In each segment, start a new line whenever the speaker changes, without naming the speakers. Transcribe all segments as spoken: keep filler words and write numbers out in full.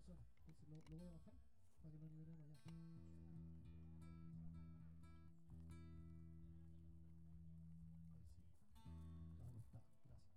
personas. Entonces lo, lo voy a bajar para que nos liberemos allá. Ahí sí. No, no está. Gracias.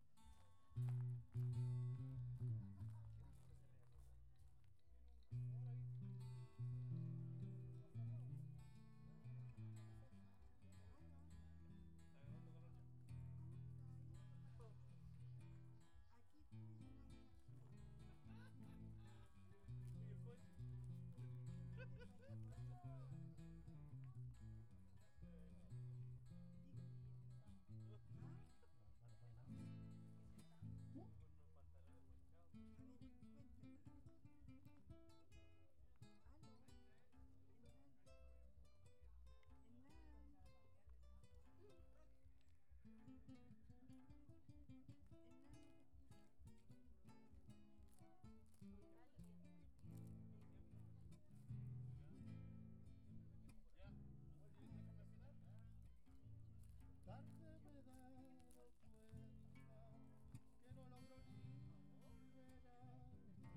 Tarde me he dado cuenta que no logro liberarme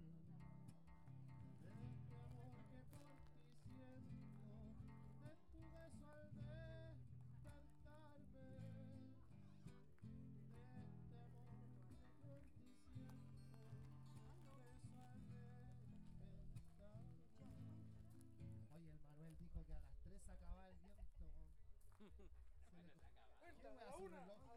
de este amor que por ti siento, de tu beso al despertarme, de este amor que por ti siento, tu beso al despertarme. Oye, el Manuel dijo que a las tres se acababa el viento.
Bueno, se acaba.
¿Qué me hace un reloj?